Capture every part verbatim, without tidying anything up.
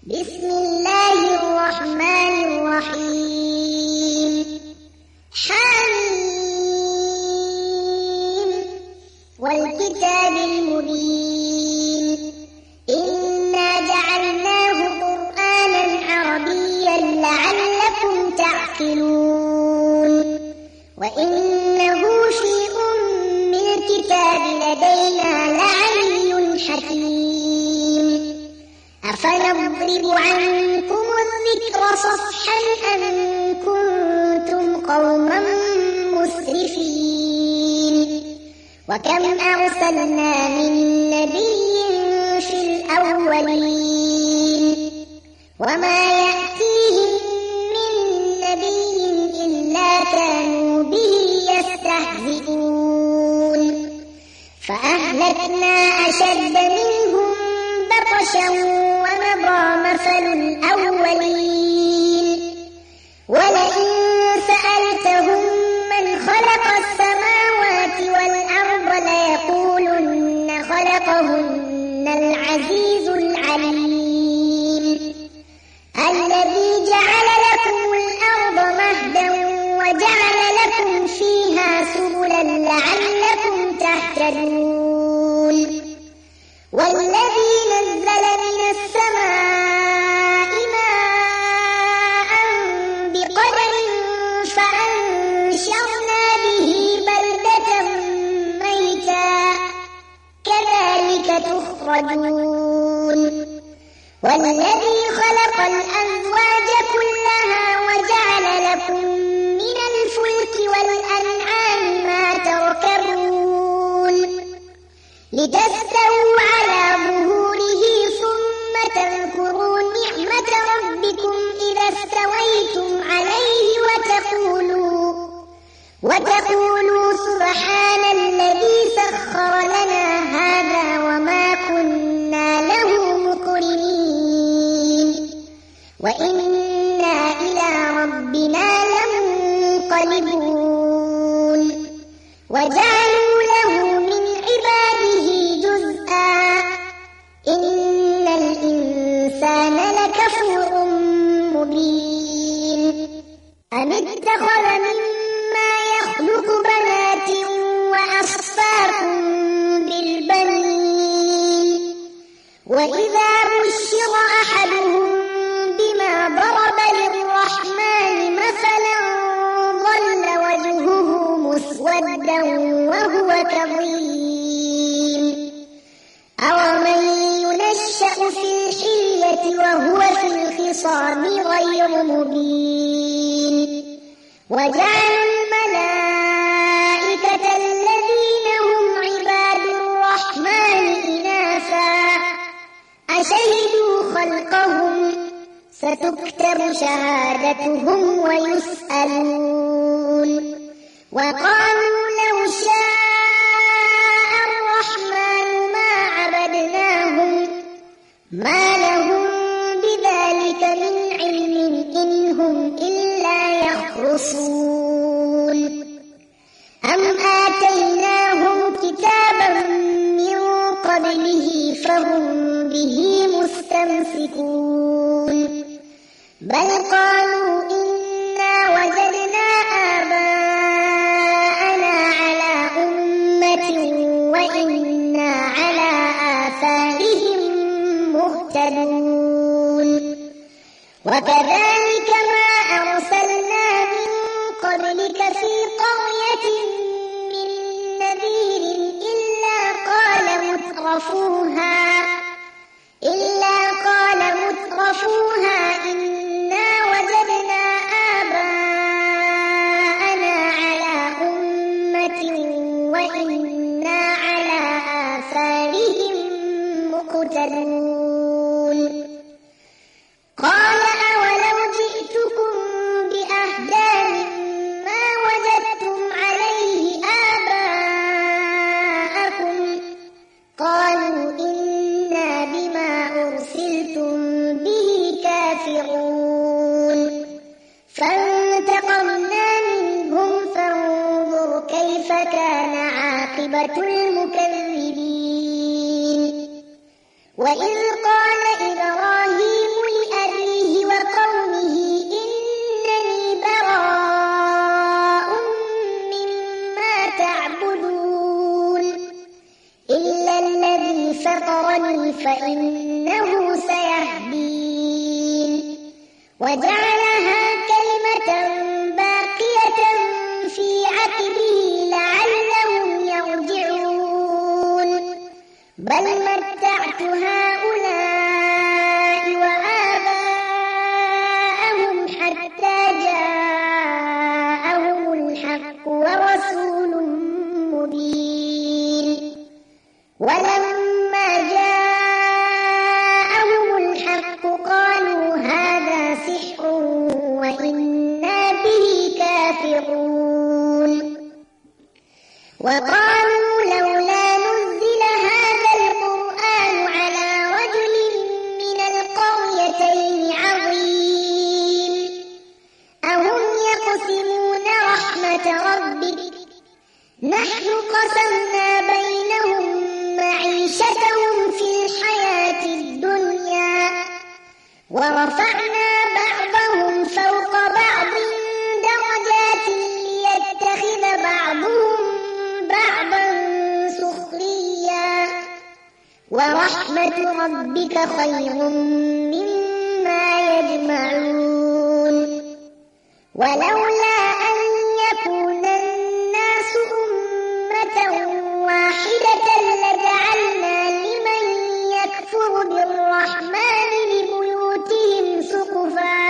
بسم الله الرحمن الرحيم. حميم والكتاب المبين إنا جعلناه قرآنا عربيا لعلكم تعقلون وإنه في أم الكتاب لدينا لعلي حكيم. أفنضرب عنكم الذكر صفحا أن كنتم قوما مسرفين وكم أرسلنا من نبي في الأولين وما يأتيهم من نبي إلا كانوا به يستهزئون فأهلكنا أشد منهم بطشا ومضى مثل الأولين ولئن سألتهم من خلق السماوات والأرض ليقولن خلقهن العزيز العليم الذي جعل لكم الأرض مهدا وجعل لكم فيها سبلا لعلكم تهتدون والذي نزل من السماء ماء بقدر فأنشرنا به بلدة ميتا كذلك تخرجون والذي خلق الأزواج كلها وجعل لكم من الفلك والأنعام ما تركبون لتستووا على ظهوره ثم تذكروا نعمة ربكم إذا استويتم عليه وتقولوا وتقولوا سبحان الذي سخر لنا هذا وما كنا له مقرنين وإنا إلى ربنا لمنقلبون وجعلوا له من عباده جزءا إن الإنسان لكفور مبين أم اتخذ مما يخلق بنات وأصفاكم بالبنين وإذا بشر أحدهم بما ضرب للرحمن مثلا ظل وجهه مسودا وهو كظيم أومن ينشأ في الحلية وهو في الخصام غير مبين وجعلوا الملائكة الذين هم عباد الرحمن إناثا أشهدوا خلقهم ستكتب شهادتهم ويسألون وقالوا لو شاء الرحمن ما عبدناهم ما لهم بذلك من علم إن هم إلا يخرصون أم آتيناهم كتابا من قبله فهم به مستمسكون بل قالوا إنا وجدنا آباءنا على أمة وإنا على آثارهم مهتدون وكذلك ما أرسلنا من قبلك في قرية من نذير إلا قال مترفوها إلا قال مترفوها إنا وجدنا آباءنا على أمة وإنا على آثارهم مقتدون قال أولو جئتكم بأهدى مما وجدتم عليه آباءكم قالوا إنا بما أرسلتم به كافرون فانتقمنا منهم فانظر كيف كان عاقبة المكذبين وإذ قال إبراهيم وجعلها كلمة باقية في عقبه لعلهم يرجعون بل متعت هؤلاء وآباءهم حتى جاءهم الحق ورسول مبين ولما جاءهم الحق قالوا هذا سحر وإنا به كافرون وقالوا لولا نزل هذا القرآن على رجل من القريتين عظيم أهم يقسمون رحمة ربك نحن قسمنا بينهم معيشتهم في الحياة الدنيا ورفعنا بعضهم فوق بعض درجات ليتخذ بعضهم بعضا سخريا ورحمة ربك خير مما يجمعون ولولا أن يكون الناس أمة واحدة لجعلنا لمن يكفر بالرحمن لبيوتهم سقفا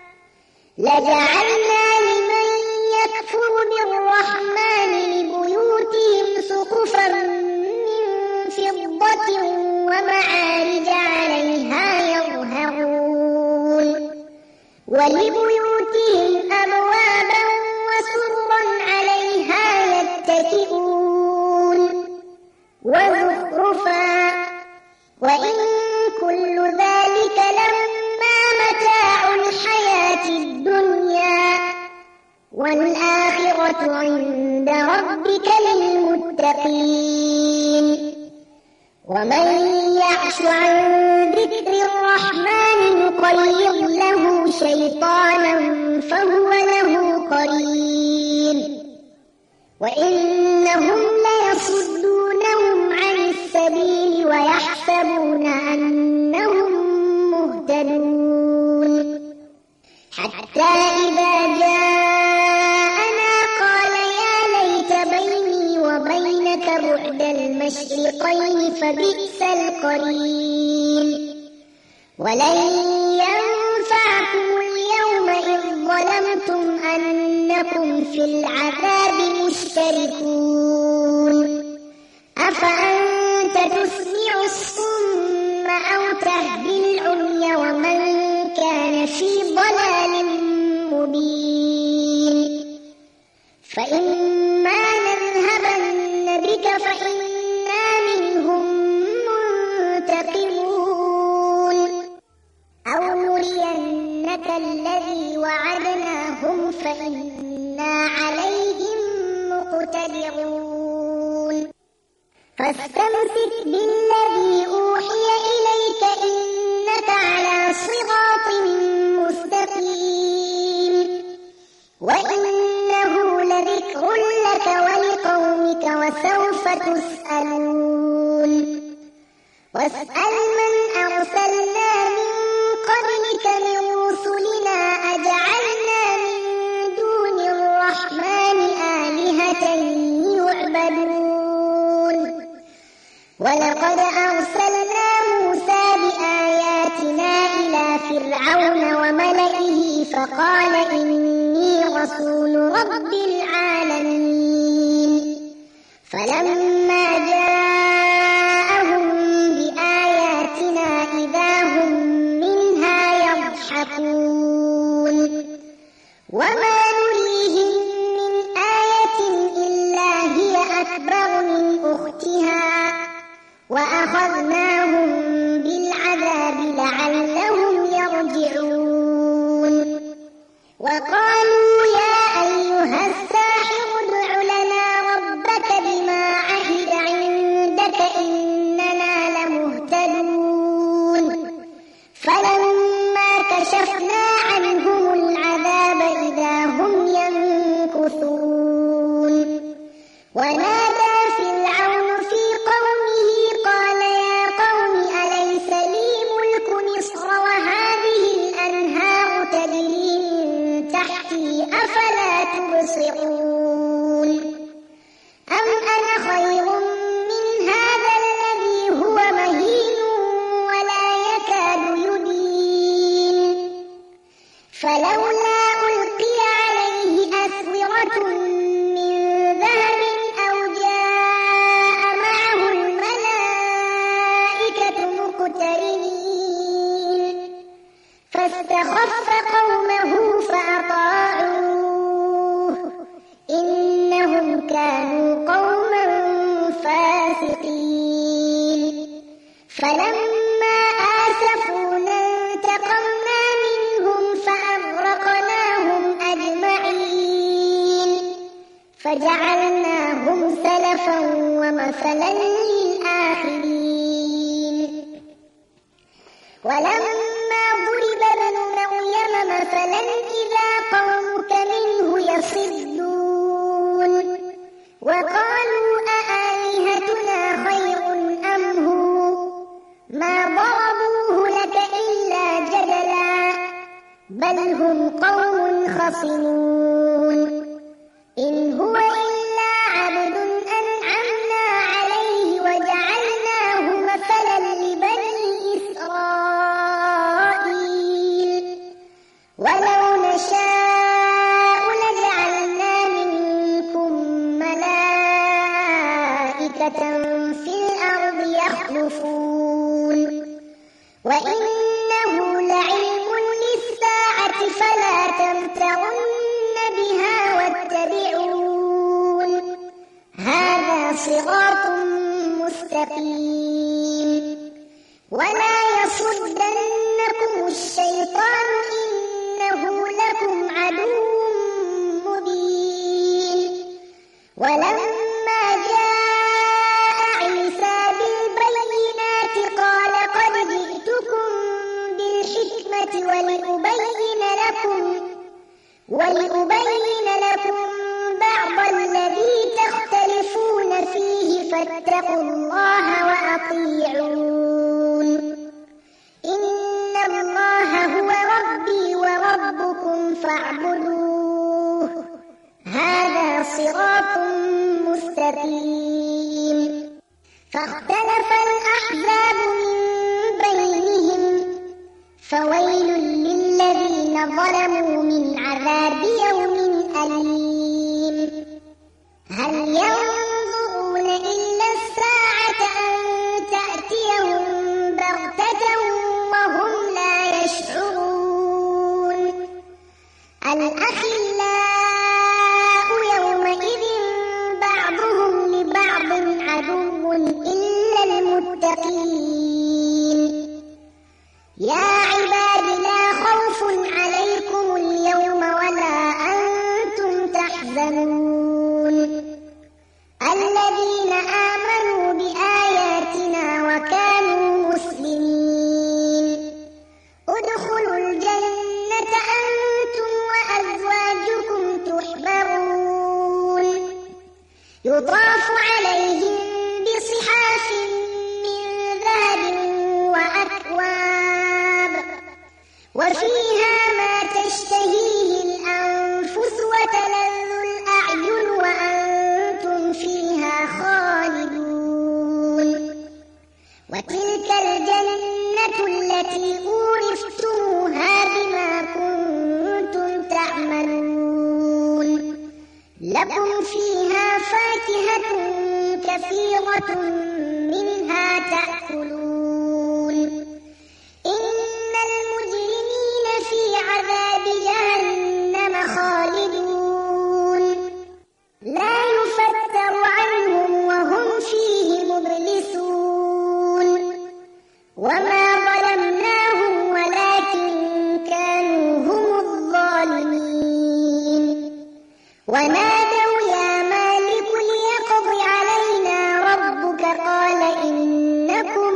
لجعلنا لمن يكفر بالرحمن لبيوتهم سقفا من فضة ومعارج عليها يظهرون ولبيوتهم أبوابا وسررا عليها يتكئون وزخرفا وإن كل ذلك لما متاع الحياة الدنيا والآخرة عند ربك للمتقين ومن يعش عن ذكر الرحمن نقيض له شيطانا فهو له قرين وإنهم ليصدونهم عن السبيل ويحسبون أنهم مهتدون حتى إذا جاءنا قال يا ليت بيني وبينك بعد المشرقين فبئس القرين ولن ينفعكم اليوم إذ ظلمتم أنكم في العذاب مشتركون أفأنت تسمع الصم أو تهدي العمي ومن كان في ضلال مبين فإما نذهبن بك فإنا منهم منتقمون أو نرينك الذي وعدناهم فإنا عليهم مقتدرون فاستمسك بالذي أوحي إليك إنك على صراط مستقيم وإنه لذكر لك ولقومك وسوف تسألون واسأل من أرسلنا من قبلك من رسلنا أجعلنا من دون الرحمن آلهة يعبدون ولقد أرسلنا موسى بآياتنا إلى فرعون وملئه فقال إني رسول رب العالمين فلما جاءهم بآياتنا إذا هم منها يضحكون وما نريهم من آية إلا هي أكبر من أختها وأخذناهم بالعذاب لعلهم يرجعون وقالوا يا أيها الساحر ادع لنا ربك بما عهد عندك إننا لمهتدون فلما كشفنا عنهم العذاب إذا هم ينكثون ونادى فرعون في قومه قال يا قوم أليس لي ملك مصر وهذه الأنهار تجري فلولا ألقي عليه أسورة من ذهب أو جاء معه الملائكة مقترنين فاستخف قومه فأطاعوه إنهم كانوا قوما فاسقين فلما آسفونا انتقمنا منهم فأغرقناهم أجمعين فجعلناهم سلفا ومثلا للآخرين ولما ضرب ابن مريم مثلا إذا قومك منه يصدون وقالوا أآلهتنا خير أم هو ما ضربوه لك إلا جدلا بل هم قوم خصمون إن هو إلا عبد أنعمنا عليه وجعلناه مثلا لبني إسرائيل ولو نشاء لجعلنا منكم ملائكة في الأرض يخلفون وإنه لعلم للساعة فلا تمترن بها واتبعون هذا صراط مستقيم ولا يصدنكم الشيطان إنه لكم عدو مبين ولما جاء عيسى بالبينات قال قد جئتكم بالحكمة ولأبين لكم ولأبين لكم بعض الذي تختلفون فيه فاتقوا الله وأطيعون إن الله هو ربي وربكم فاعبدوه هذا صراط مستقيم فاختلف الأحزاب من بينهم فويل للذين ظلموا من عذاب يوم أليم هل ينظرون إلا الساعة أن تأتيهم بغتة وهم لا يشعرون الأخلاء يومئذ بعضهم لبعض عدو إلا المتقين يا عباد لا خوف عليكم اليوم ولا أنتم تحزنون الذين آمنوا بآياتنا وكانوا مسلمين ادخلوا الجنة أنتم وأزواجكم تحبرون يطاف عليهم بصحاف من ذهب وأكواب وفيها ما تشتهيه الأنفس وتلذ الأعين وأنتم فيها خالدون وتلك الجنة التي أورثتموها بما كنتم تعملون لكم فيها فاكهة كثيرة منها تأكلون إن المجرمين في عذاب جهنم خالدون لا يفتر عنهم وهم فيه مبلسون وما ظلمناهم ولكن كانوا هم الظالمين ونادوا يا مالك ليقض علينا ربك قال إنكم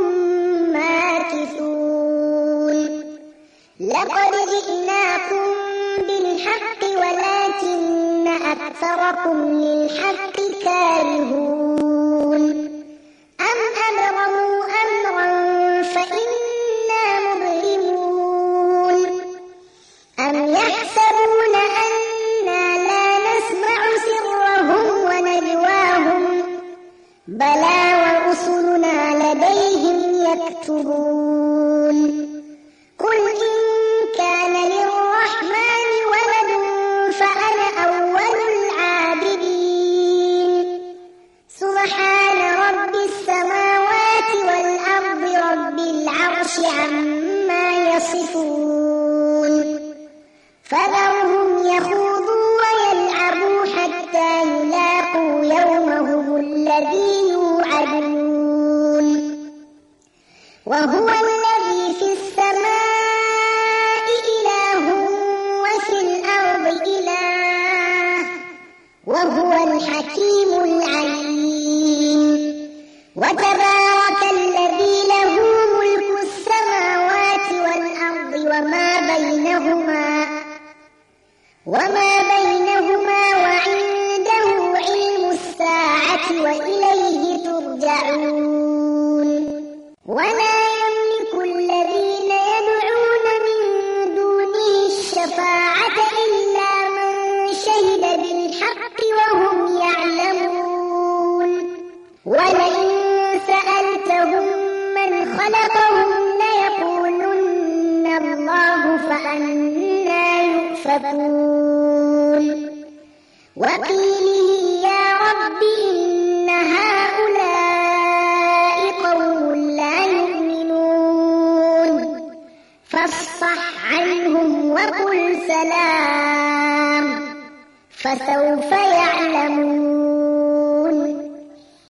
ماكثون لقد جئناكم بالحق ولكن أكثركم للحق كارهون أم أبرموا أمرا فإنا مبرمون أم يحسبون أنا لا نسمع سرهم ونجواهم بلى ورسلنا لديهم يكتبون قل إن كان للرحمن يصفون فذرهم يخوضوا ويلعبوا حتى يلاقوا يومهم الذي يوعدون وهو الذي في السماء إله وفي الأرض إله وهو الحكيم العليم وتبارك الذي له ملك السماوات والأرض وما بينهما وما بينهما وعنده علم الساعة وإليه ترجعون ولا يملك الذين يدعون من دونه الشفاعة إلا من شهد بالحق وهم يعلمون ولئن سألتهم من خلقهم ليقولن الله فأنى يؤفكون وقيله يا رب إن هؤلاء قوم لا يؤمنون فاصفح عنهم وقل سلام فسوف يعلمون.